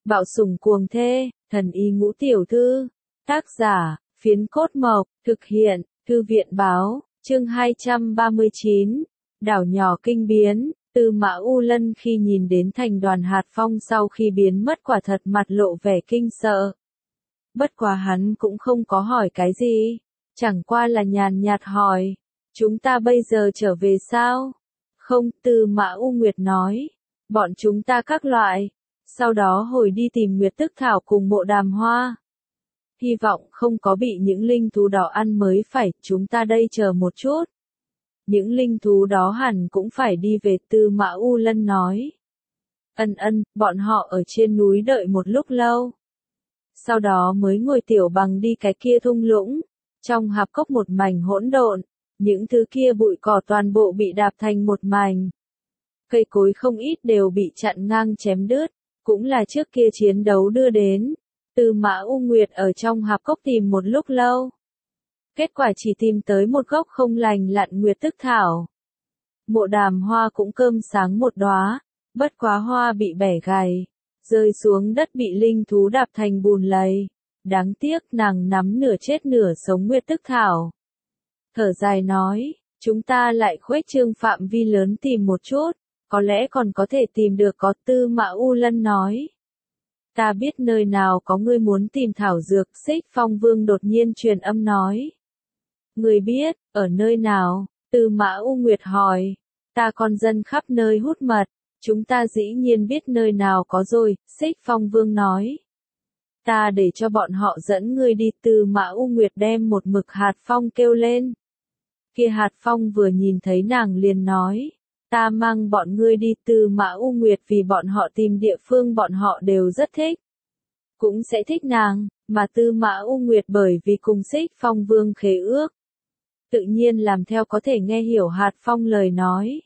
Bạo sủng cuồng thê, thần y ngũ tiểu thư. Tác giả, Phiến Cốt Mộc, thực hiện, Thư viện báo, chương 239, đảo nhỏ kinh biến. Tư Mã U Lân khi nhìn đến thành đoàn hạt phong sau khi biến mất quả thật mặt lộ vẻ kinh sợ. Bất quá hắn cũng không có hỏi cái gì, chẳng qua là nhàn nhạt hỏi, chúng ta bây giờ trở về sao? Không, Tư Mã U Nguyệt nói, bọn chúng ta các loại, sau đó hồi đi tìm Nguyệt Tức Thảo cùng Mộ Đàm Hoa. Hy vọng không có bị những linh thú đó ăn mới phải, chúng ta đây chờ một chút. Những linh thú đó hẳn cũng phải đi về, Tư Mã U Lân nói. Bọn họ ở trên núi đợi một lúc lâu. Sau đó mới ngồi tiểu bằng đi cái kia thung lũng. Trong hạp cốc một mảnh hỗn độn, những thứ kia bụi cỏ toàn bộ bị đạp thành một mảnh. Cây cối không ít đều bị chặn ngang chém đứt, cũng là trước kia chiến đấu đưa đến. Tư Mã U Nguyệt ở trong hạp cốc tìm một lúc lâu. Kết quả chỉ tìm tới một gốc không lành lặn Nguyệt Tức Thảo. Mộ Đàm Hoa cũng cơm sáng một đóa, bất quá hoa bị bẻ gãy, rơi xuống đất bị linh thú đạp thành bùn lầy. Đáng tiếc nàng nắm nửa chết nửa sống Nguyệt Tức Thảo. Thở dài nói, chúng ta lại khuếch trương phạm vi lớn tìm một chút, có lẽ còn có thể tìm được, có Tư Mã U Lân nói. Ta biết nơi nào có ngươi muốn tìm thảo dược, Xích Phong Vương đột nhiên truyền âm nói. Ngươi biết, ở nơi nào? Tư Mã U Nguyệt hỏi. Ta con dân khắp nơi hút mật, chúng ta dĩ nhiên biết nơi nào có rồi, Xích Phong Vương nói. Ta để cho bọn họ dẫn ngươi đi, Tư Mã U Nguyệt đem một mực hạt phong kêu lên. Kia hạt phong vừa nhìn thấy nàng liền nói. Ta mang bọn ngươi đi, Tư Mã U Nguyệt vì bọn họ tìm địa phương bọn họ đều rất thích. Cũng sẽ thích nàng, mà Tư Mã U Nguyệt bởi vì cùng Xích Phong Vương khế ước. Tự nhiên làm theo có thể nghe hiểu hạt phong lời nói.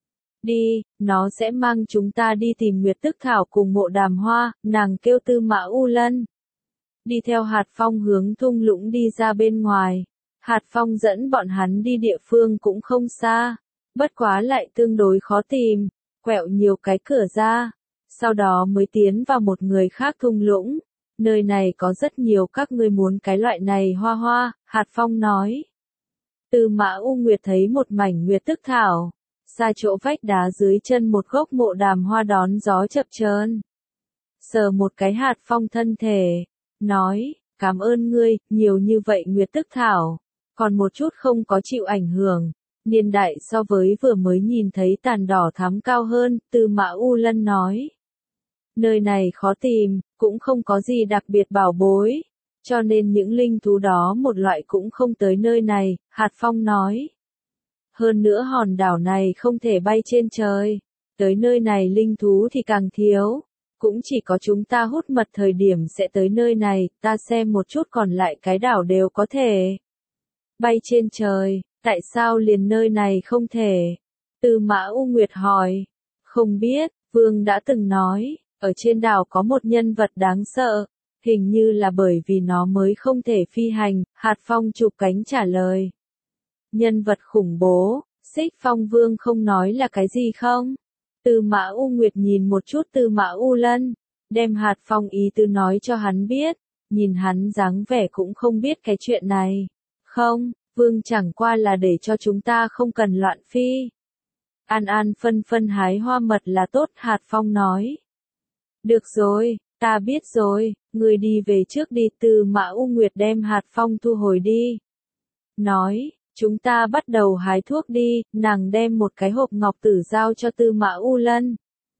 Đi, nó sẽ mang chúng ta đi tìm Nguyệt Tức Thảo cùng Mộ Đàm Hoa, nàng kêu Tư Mã U Lân. Đi theo hạt phong hướng thung lũng đi ra bên ngoài. Hạt phong dẫn bọn hắn đi địa phương cũng không xa. Bất quá lại tương đối khó tìm, quẹo nhiều cái cửa ra, sau đó mới tiến vào một người khác thung lũng. Nơi này có rất nhiều các ngươi muốn cái loại này hoa hoa, hạt phong nói. Tư Mã U Nguyệt thấy một mảnh Nguyệt Tức Thảo, xa chỗ vách đá dưới chân một gốc Mộ Đàm Hoa đón gió chập chờn. Sờ một cái hạt phong thân thể, nói, cảm ơn ngươi, nhiều như vậy Nguyệt Tức Thảo, còn một chút không có chịu ảnh hưởng. Niên đại so với vừa mới nhìn thấy tàn đỏ thắm cao hơn, Tư Mã U Lân nói. Nơi này khó tìm, cũng không có gì đặc biệt bảo bối, cho nên những linh thú đó một loại cũng không tới nơi này, hạt phong nói. Hơn nữa hòn đảo này không thể bay trên trời, tới nơi này linh thú thì càng thiếu, cũng chỉ có chúng ta hút mật thời điểm sẽ tới nơi này, ta xem một chút còn lại cái đảo đều có thể bay trên trời. Tại sao liền nơi này không thể? Tư Mã U Nguyệt hỏi. Không biết, Vương đã từng nói, ở trên đảo có một nhân vật đáng sợ, hình như là bởi vì nó mới không thể phi hành, hạt phong chụp cánh trả lời. Nhân vật khủng bố, Xích Phong Vương không nói là cái gì không? Tư Mã U Nguyệt nhìn một chút Tư Mã U Lân, đem hạt phong ý tứ nói cho hắn biết, nhìn hắn dáng vẻ cũng không biết cái chuyện này. Không. Vương chẳng qua là để cho chúng ta không cần loạn phi. An An phân phân hái hoa mật là tốt, hạt phong nói. Được rồi, ta biết rồi, người đi về trước đi, Tư Mã U Nguyệt đem hạt phong thu hồi đi. Nói, chúng ta bắt đầu hái thuốc đi, nàng đem một cái hộp ngọc tử giao cho Tư Mã U Lân.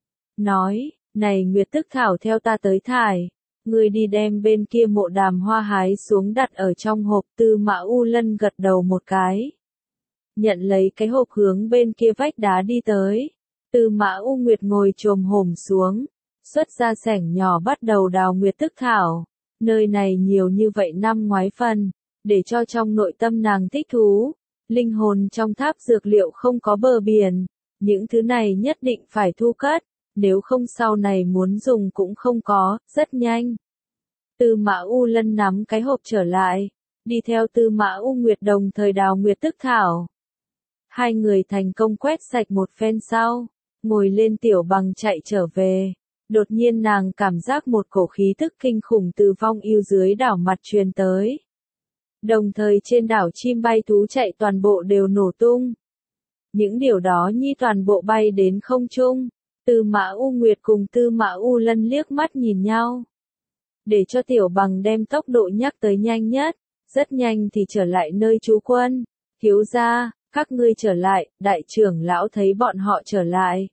Nói, này Nguyệt Tức Thảo theo ta tới thải. Ngươi đi đem bên kia Mộ Đàm Hoa hái xuống đặt ở trong hộp, Tư Mã U Lân gật đầu một cái. Nhận lấy cái hộp hướng bên kia vách đá đi tới. Tư Mã U Nguyệt ngồi chồm hổm xuống, xuất ra xẻng nhỏ bắt đầu đào Nguyệt Tức Thảo. Nơi này nhiều như vậy năm ngoái phần, để cho trong nội tâm nàng thích thú. Linh hồn trong tháp dược liệu không có bờ biển, những thứ này nhất định phải thu cất. Nếu không sau này muốn dùng cũng không có, rất nhanh. Tư Mã U Lân nắm cái hộp trở lại, đi theo Tư Mã U Nguyệt đồng thời đào Nguyệt Tức Thảo. Hai người thành công quét sạch một phen sau, ngồi lên tiểu bằng chạy trở về. Đột nhiên nàng cảm giác một cổ khí tức kinh khủng từ vong ưu dưới đảo mặt truyền tới. Đồng thời trên đảo chim bay thú chạy toàn bộ đều nổ tung. Những điều đó nhi toàn bộ bay đến không trung. Tư Mã U Nguyệt cùng Tư Mã U Lân liếc mắt nhìn nhau. Để cho Tiểu Bằng đem tốc độ nhắc tới nhanh nhất, rất nhanh thì trở lại nơi trú quân. Thiếu gia, các ngươi trở lại, đại trưởng lão thấy bọn họ trở lại.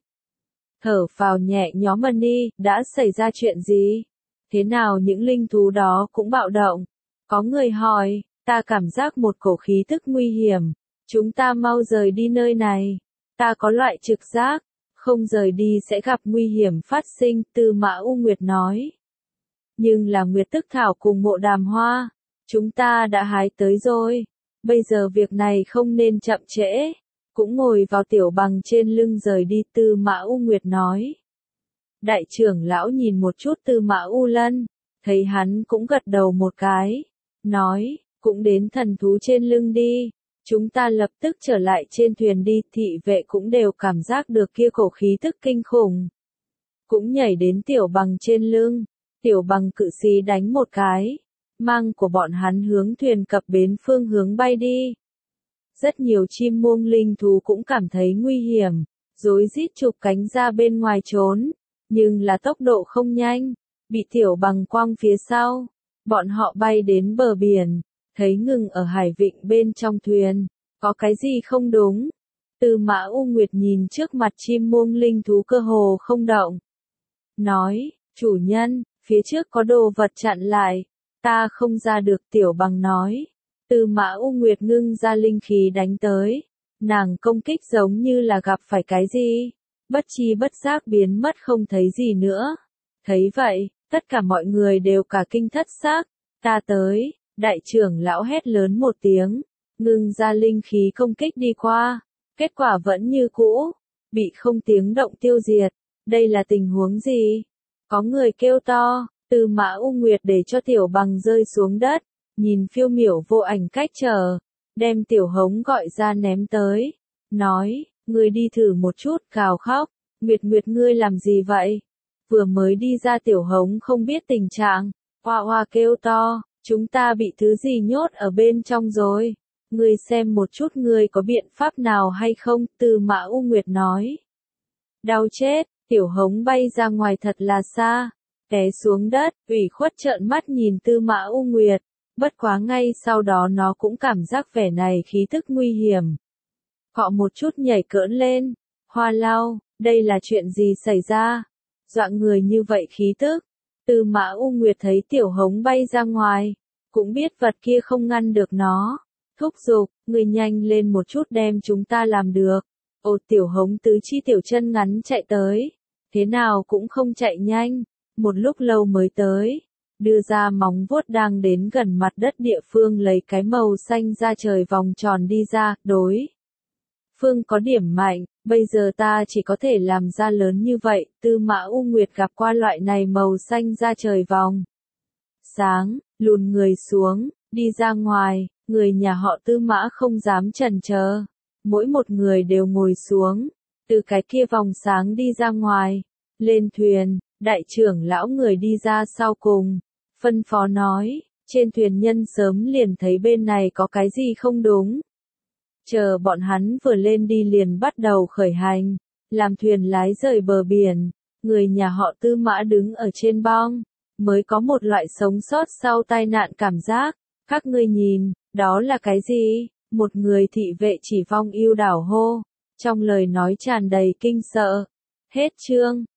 Thở phào nhẹ nhõm đi, đã xảy ra chuyện gì? Thế nào những linh thú đó cũng bạo động? Có người hỏi, ta cảm giác một cổ khí tức nguy hiểm. Chúng ta mau rời đi nơi này. Ta có loại trực giác, không rời đi sẽ gặp nguy hiểm phát sinh, Tư Mã U Nguyệt nói. Nhưng là Nguyệt Tức Thảo cùng Mộ Đàm Hoa, chúng ta đã hái tới rồi. Bây giờ việc này không nên chậm trễ. Cũng ngồi vào Tiểu Bằng trên lưng rời đi, Tư Mã U Nguyệt nói. Đại trưởng lão nhìn một chút Tư Mã U Lân, thấy hắn cũng gật đầu một cái, nói, cũng đến thần thú trên lưng đi. Chúng ta lập tức trở lại trên thuyền đi, thị vệ cũng đều cảm giác được kia cổ khí tức kinh khủng. Cũng nhảy đến Tiểu Bằng trên lưng, Tiểu Bằng cự xí đánh một cái, mang của bọn hắn hướng thuyền cập bến phương hướng bay đi. Rất nhiều chim muông linh thú cũng cảm thấy nguy hiểm, rối rít chụp cánh ra bên ngoài trốn, nhưng là tốc độ không nhanh, bị Tiểu Bằng quăng phía sau. Bọn họ bay đến bờ biển, thấy ngừng ở hải vịnh bên trong thuyền, có cái gì không đúng? Tư Mã U Nguyệt nhìn trước mặt chim muông linh thú cơ hồ không động. Nói, chủ nhân, phía trước có đồ vật chặn lại, ta không ra được, Tiểu Bằng nói. Tư Mã U Nguyệt ngưng ra linh khí đánh tới, nàng công kích giống như là gặp phải cái gì, bất chi bất giác biến mất không thấy gì nữa. Thấy vậy, tất cả mọi người đều cả kinh thất xác, ta tới, đại trưởng lão hét lớn một tiếng, ngưng ra linh khí công kích đi qua, kết quả vẫn như cũ, bị không tiếng động tiêu diệt, đây là tình huống gì? Có người kêu to, Tư Mã U Nguyệt để cho Tiểu Bằng rơi xuống đất, nhìn phiêu miểu vô ảnh cách trở, đem Tiểu Hống gọi ra ném tới, nói, ngươi đi thử một chút, gào khóc, Nguyệt Nguyệt ngươi làm gì vậy? Vừa mới đi ra Tiểu Hống không biết tình trạng, hoa hoa kêu to, chúng ta bị thứ gì nhốt ở bên trong rồi, ngươi xem một chút ngươi có biện pháp nào hay không, Tư Mã U Nguyệt nói. Đau chết, Tiểu Hống bay ra ngoài thật là xa, té xuống đất, ủy khuất trợn mắt nhìn Tư Mã U Nguyệt, bất quá ngay sau đó nó cũng cảm giác vẻ này khí tức nguy hiểm. Cọ một chút nhảy cỡn lên, Hoa Lau, đây là chuyện gì xảy ra? Dọa người như vậy khí tức. Tư Mã U Nguyệt thấy Tiểu Hống bay ra ngoài, cũng biết vật kia không ngăn được nó. Thúc giục, người nhanh lên một chút đem chúng ta làm được. Ồ, Tiểu Hống tứ chi tiểu chân ngắn chạy tới. Thế nào cũng không chạy nhanh, một lúc lâu mới tới. Đưa ra móng vuốt đang đến gần mặt đất địa phương lấy cái màu xanh ra trời vòng tròn đi ra, đối. Phương có điểm mạnh, bây giờ ta chỉ có thể làm ra lớn như vậy, Tư Mã U Nguyệt gặp qua loại này màu xanh ra trời vòng. Sáng, lùn người xuống, đi ra ngoài, người nhà họ Tư Mã không dám chần chờ. Mỗi một người đều ngồi xuống, từ cái kia vòng sáng đi ra ngoài, lên thuyền, đại trưởng lão người đi ra sau cùng, phân phó nói, trên thuyền nhân sớm liền thấy bên này có cái gì không đúng. Chờ bọn hắn vừa lên đi liền bắt đầu khởi hành, làm thuyền lái rời bờ biển, người nhà họ Tư Mã đứng ở trên bong, mới có một loại sống sót sau tai nạn cảm giác, các ngươi nhìn, đó là cái gì? Một người thị vệ chỉ vong ưu đảo hô, trong lời nói tràn đầy kinh sợ. Hết chương.